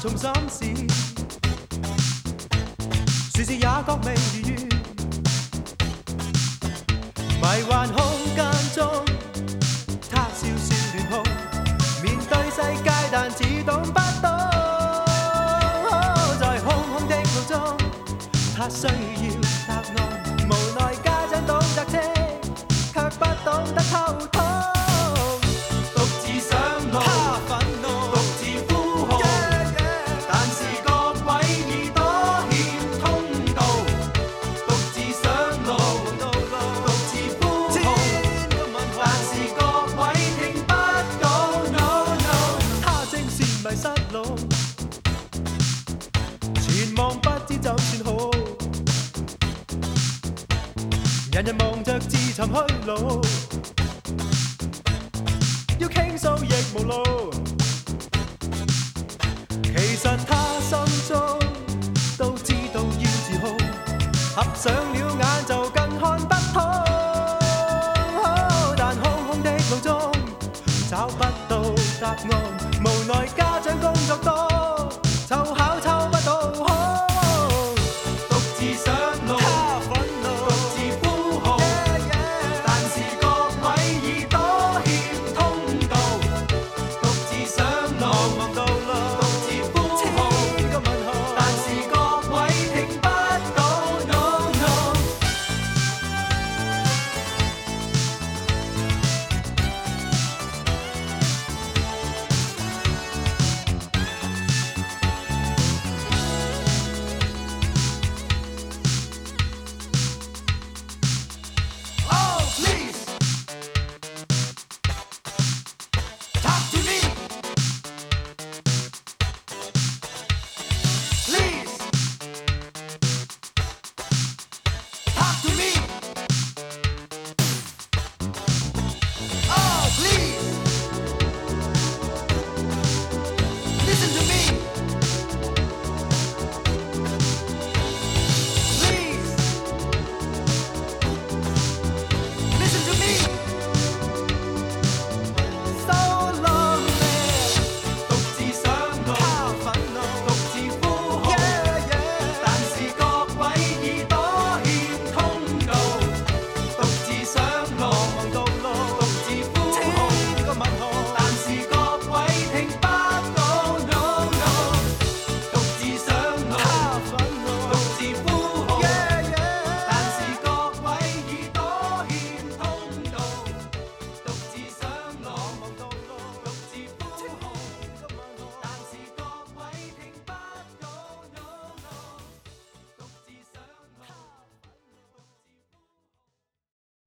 重心事，事事也覺未如願。迷幻空間中，他笑笑亂哭，面對世界但似懂不懂。在空空的路中，他需要答案，無奈家長懂得車，卻不懂得溝通。獨自上路，他憤怒，獨自呼號，但是各位耳朵欠通道。獨自上路，獨自呼號，但是各位聽不到 no no。他正是迷失路，前望不知怎算好。人人忙着自尋虛路。